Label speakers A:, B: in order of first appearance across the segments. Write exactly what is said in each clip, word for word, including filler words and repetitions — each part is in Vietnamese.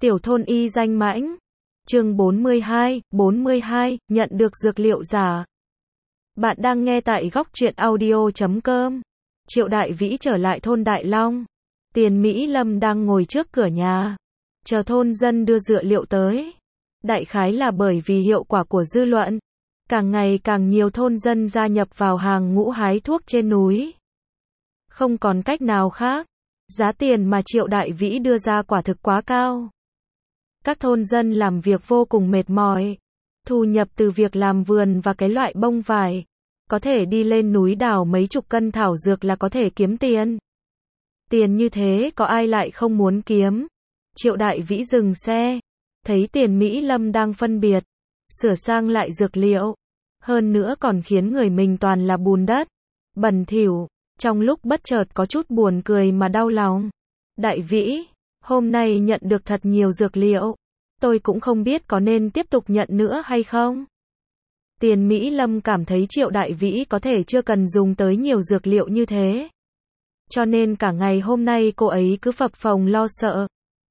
A: Tiểu thôn y danh mãnh. Chương bốn mươi hai, bốn mươi hai, nhận được dược liệu giả. Bạn đang nghe tại góc truyện audio chấm com. Triệu Đại Vĩ trở lại thôn Đại Long. Tiền Mỹ Lâm đang ngồi trước cửa nhà, chờ thôn dân đưa dược liệu tới. Đại khái là bởi vì hiệu quả của dư luận, càng ngày càng nhiều thôn dân gia nhập vào hàng ngũ hái thuốc trên núi. Không còn cách nào khác, giá tiền mà Triệu Đại Vĩ đưa ra quả thực quá cao. Các thôn dân làm việc vô cùng mệt mỏi, thu nhập từ việc làm vườn và cái loại bông vải, có thể đi lên núi đào mấy chục cân thảo dược là có thể kiếm tiền. Tiền như thế có ai lại không muốn kiếm. Triệu Đại Vĩ dừng xe, thấy Tiền Mỹ Lâm đang phân biệt, sửa sang lại dược liệu, hơn nữa còn khiến người mình toàn là bùn đất, bẩn thỉu, trong lúc bất chợt có chút buồn cười mà đau lòng. Đại Vĩ, hôm nay nhận được thật nhiều dược liệu, tôi cũng không biết có nên tiếp tục nhận nữa hay không. Tiền Mỹ Lâm cảm thấy Triệu Đại Vĩ có thể chưa cần dùng tới nhiều dược liệu như thế, cho nên cả ngày hôm nay cô ấy cứ phập phồng lo sợ.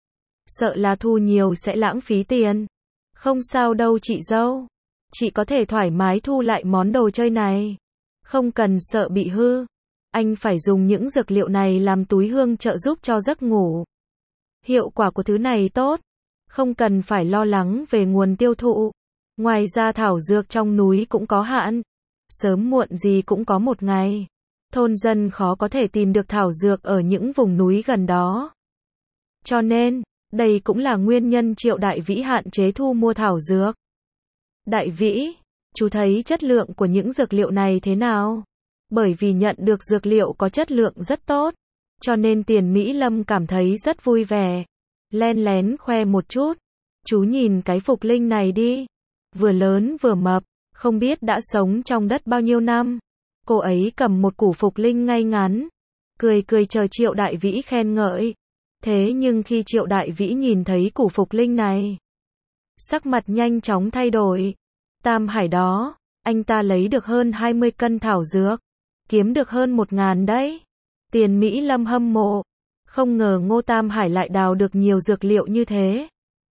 A: Sợ là thu nhiều sẽ lãng phí tiền. Không sao đâu chị dâu, chị có thể thoải mái thu lại món đồ chơi này, không cần sợ bị hư. Anh phải dùng những dược liệu này làm túi hương trợ giúp cho giấc ngủ. Hiệu quả của thứ này tốt, không cần phải lo lắng về nguồn tiêu thụ. Ngoài ra thảo dược trong núi cũng có hạn, sớm muộn gì cũng có một ngày thôn dân khó có thể tìm được thảo dược ở những vùng núi gần đó. Cho nên, đây cũng là nguyên nhân Triệu Đại Vĩ hạn chế thu mua thảo dược. Đại Vĩ, chú thấy chất lượng của những dược liệu này thế nào? Bởi vì nhận được dược liệu có chất lượng rất tốt, cho nên Tiền Mỹ Lâm cảm thấy rất vui vẻ. Len lén khoe một chút. Chú nhìn cái phục linh này đi. Vừa lớn vừa mập, không biết đã sống trong đất bao nhiêu năm. Cô ấy cầm một củ phục linh ngay ngắn, cười cười chờ Triệu Đại Vĩ khen ngợi. Thế nhưng khi Triệu Đại Vĩ nhìn thấy củ phục linh này, sắc mặt nhanh chóng thay đổi. Tam Hải đó, anh ta lấy được hơn hai mươi cân thảo dược, kiếm được hơn một ngàn đấy. Tiền Mỹ Lâm hâm mộ, không ngờ Ngô Tam Hải lại đào được nhiều dược liệu như thế.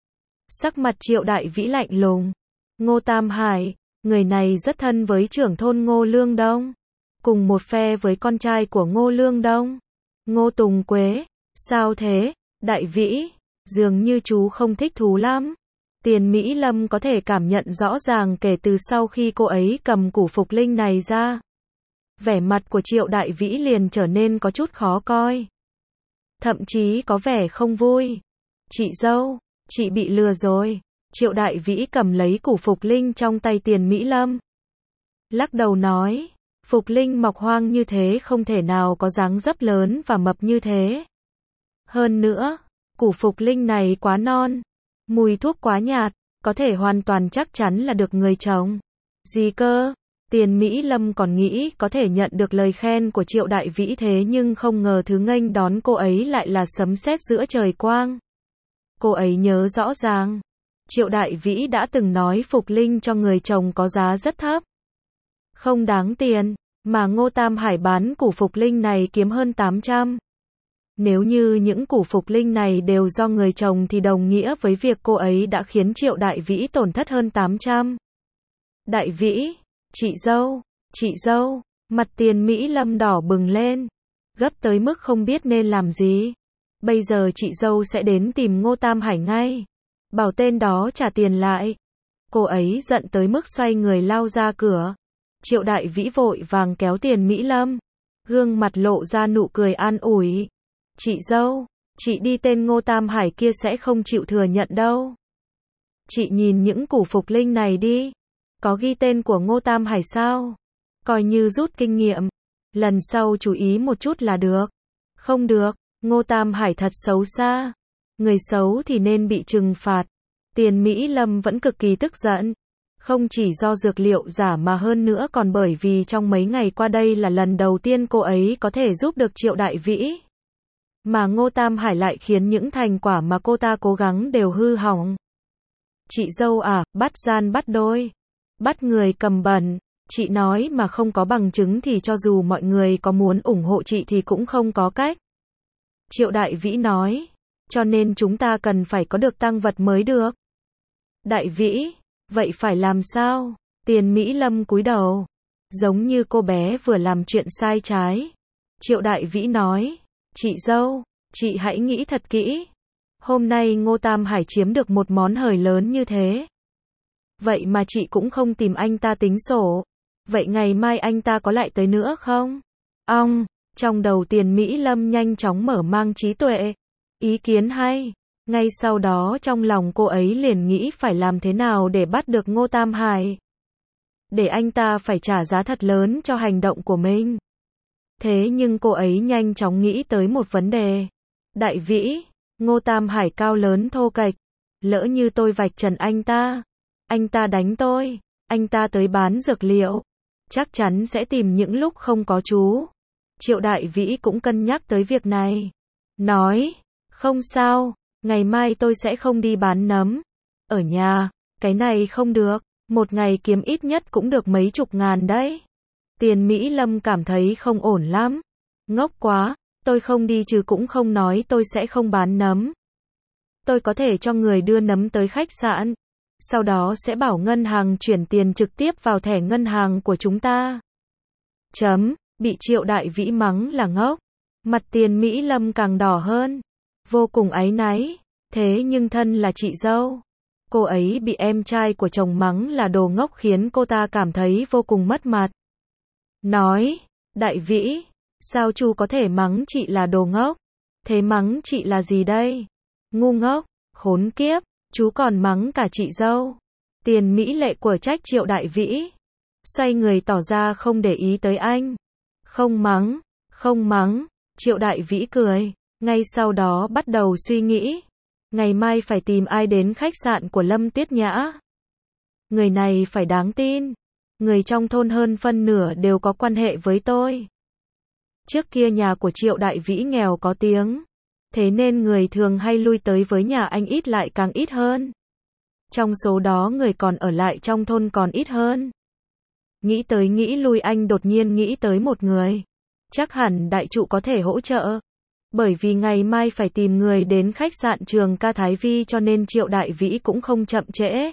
A: Sắc mặt Triệu Đại Vĩ lạnh lùng. Ngô Tam Hải, người này rất thân với trưởng thôn Ngô Lương Đông, cùng một phe với con trai của Ngô Lương Đông, Ngô Tùng Quế. Sao thế, Đại Vĩ, dường như chú không thích thú lắm. Tiền Mỹ Lâm có thể cảm nhận rõ ràng kể từ sau khi cô ấy cầm củ phục linh này ra. Vẻ mặt của Triệu Đại Vĩ liền trở nên có chút khó coi, thậm chí có vẻ không vui. Chị dâu, chị bị lừa rồi. Triệu Đại Vĩ cầm lấy củ phục linh trong tay Tiền Mỹ Lâm, lắc đầu nói, phục linh mọc hoang như thế không thể nào có dáng dấp lớn và mập như thế. Hơn nữa, củ phục linh này quá non, mùi thuốc quá nhạt, có thể hoàn toàn chắc chắn là được người trồng. Gì cơ? Tiền Mỹ Lâm còn nghĩ có thể nhận được lời khen của Triệu Đại Vĩ, thế nhưng không ngờ thứ nghênh đón cô ấy lại là sấm sét giữa trời quang. Cô ấy nhớ rõ ràng, Triệu Đại Vĩ đã từng nói phục linh cho người trồng có giá rất thấp, không đáng tiền, mà Ngô Tam Hải bán củ phục linh này kiếm hơn tám trăm. Nếu như những củ phục linh này đều do người trồng thì đồng nghĩa với việc cô ấy đã khiến Triệu Đại Vĩ tổn thất hơn tám trăm. Đại Vĩ, chị dâu, chị dâu, mặt Tiền Mỹ Lâm đỏ bừng lên, gấp tới mức không biết nên làm gì. Bây giờ chị dâu sẽ đến tìm Ngô Tam Hải ngay, bảo tên đó trả tiền lại. Cô ấy giận tới mức xoay người lao ra cửa. Triệu Đại Vĩ vội vàng kéo Tiền Mỹ Lâm, gương mặt lộ ra nụ cười an ủi. Chị dâu, chị đi, tên Ngô Tam Hải kia sẽ không chịu thừa nhận đâu. Chị nhìn những củ phục linh này đi, có ghi tên của Ngô Tam Hải sao? Coi như rút kinh nghiệm, lần sau chú ý một chút là được. Không được, Ngô Tam Hải thật xấu xa, người xấu thì nên bị trừng phạt. Tiền Mỹ Lâm vẫn cực kỳ tức giận, không chỉ do dược liệu giả mà hơn nữa còn bởi vì trong mấy ngày qua đây là lần đầu tiên cô ấy có thể giúp được Triệu Đại Vĩ, mà Ngô Tam Hải lại khiến những thành quả mà cô ta cố gắng đều hư hỏng. Chị dâu à, bắt gian bắt đôi, bắt người cầm bẩn. Chị nói mà không có bằng chứng thì cho dù mọi người có muốn ủng hộ chị thì cũng không có cách. Triệu Đại Vĩ nói. cho nên chúng ta cần phải có được tang vật mới được. Đại vĩ, vậy phải làm sao? Tiền Mỹ Lâm cúi đầu, giống như cô bé vừa làm chuyện sai trái. Triệu Đại Vĩ nói, chị dâu, chị hãy nghĩ thật kỹ. Hôm nay Ngô Tam Hải chiếm được một món hời lớn như thế. Vậy mà chị cũng không tìm anh ta tính sổ. Vậy ngày mai anh ta có lại tới nữa không? Ong, trong đầu Tiền Mỹ Lâm nhanh chóng mở mang trí tuệ. Ý kiến hay. Ngay sau đó trong lòng cô ấy liền nghĩ phải làm thế nào để bắt được Ngô Tam Hải. Để anh ta phải trả giá thật lớn cho hành động của mình. Thế nhưng cô ấy nhanh chóng nghĩ tới một vấn đề. Đại Vĩ, Ngô Tam Hải cao lớn thô kệch. Lỡ như tôi vạch trần anh ta. Anh ta đánh tôi. Anh ta tới bán dược liệu. Chắc chắn sẽ tìm những lúc không có chú. Triệu Đại Vĩ cũng cân nhắc tới việc này. Nói, không sao, ngày mai tôi sẽ không đi bán nấm. Ở nhà, cái này không được. Một ngày kiếm ít nhất cũng được mấy chục ngàn đấy. Tiền Mỹ Lâm cảm thấy không ổn lắm. Ngốc quá, tôi không đi chứ cũng không nói tôi sẽ không bán nấm. Tôi có thể cho người đưa nấm tới khách sạn. Sau đó sẽ bảo ngân hàng chuyển tiền trực tiếp vào thẻ ngân hàng của chúng ta. Chấm, bị Triệu Đại Vĩ mắng là ngốc. Mặt Tiền Mỹ Lâm càng đỏ hơn. Vô cùng áy náy. Thế nhưng thân là chị dâu. Cô ấy bị em trai của chồng mắng là đồ ngốc khiến cô ta cảm thấy vô cùng mất mặt. Nói, Đại Vĩ, sao chú có thể mắng chị là đồ ngốc? Thế mắng chị là gì đây? Ngu ngốc, khốn kiếp, chú còn mắng cả chị dâu. Tiền Mỹ Lệ của trách Triệu Đại Vĩ. Xoay người tỏ ra không để ý tới anh. Không mắng, không mắng, Triệu Đại Vĩ cười. Ngay sau đó bắt đầu suy nghĩ. Ngày mai phải tìm ai đến khách sạn của Lâm Tiết Nhã. Người này phải đáng tin. Người trong thôn hơn phân nửa đều có quan hệ với tôi. Trước kia nhà của Triệu Đại Vĩ nghèo có tiếng. Thế nên người thường hay lui tới với nhà anh ít lại càng ít hơn. Trong số đó người còn ở lại trong thôn còn ít hơn. Nghĩ tới nghĩ lui anh đột nhiên nghĩ tới một người. Chắc hẳn đại trụ có thể hỗ trợ. Bởi vì ngày mai phải tìm người đến khách sạn Trường Ca Thái Vi cho nên Triệu Đại Vĩ cũng không chậm trễ.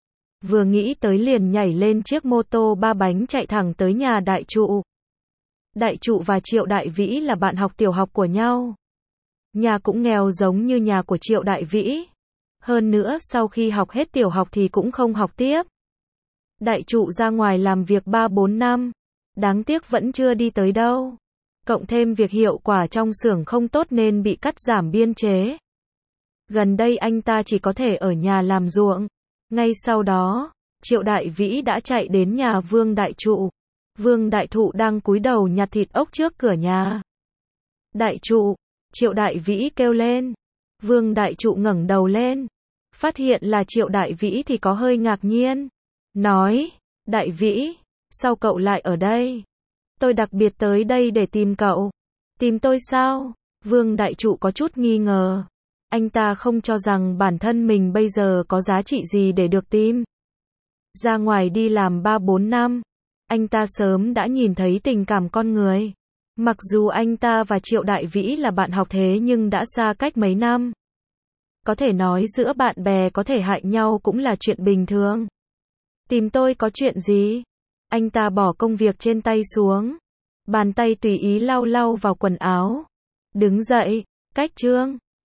A: Vừa nghĩ tới liền nhảy lên chiếc mô tô ba bánh chạy thẳng tới nhà đại trụ. Đại trụ và Triệu Đại Vĩ là bạn học tiểu học của nhau. Nhà cũng nghèo giống như nhà của Triệu Đại Vĩ. Hơn nữa sau khi học hết tiểu học thì cũng không học tiếp. Đại trụ ra ngoài làm việc ba bốn năm. Đáng tiếc vẫn chưa đi tới đâu. Cộng thêm việc hiệu quả trong xưởng không tốt nên bị cắt giảm biên chế. Gần đây anh ta chỉ có thể ở nhà làm ruộng. Ngay sau đó, Triệu Đại Vĩ đã chạy đến nhà Vương Đại Trụ. Vương Đại Thụ đang cúi đầu nhặt thịt ốc trước cửa nhà. Đại Trụ, Triệu Đại Vĩ kêu lên. Vương Đại Trụ ngẩng đầu lên. Phát hiện là Triệu Đại Vĩ thì có hơi ngạc nhiên. Nói, Đại Vĩ, sao cậu lại ở đây? Tôi đặc biệt tới đây để tìm cậu. Tìm tôi sao? Vương Đại Trụ có chút nghi ngờ. Anh ta không cho rằng bản thân mình bây giờ có giá trị gì để được tìm. Ra ngoài đi làm ba bốn năm. Anh ta sớm đã nhìn thấy tình cảm con người. Mặc dù anh ta và Triệu Đại Vĩ là bạn học thế nhưng đã xa cách mấy năm. Có thể nói giữa bạn bè có thể hại nhau cũng là chuyện bình thường. Tìm tôi có chuyện gì? Anh ta bỏ công việc trên tay xuống. Bàn tay tùy ý lau lau vào quần áo. Đứng dậy, cách trương.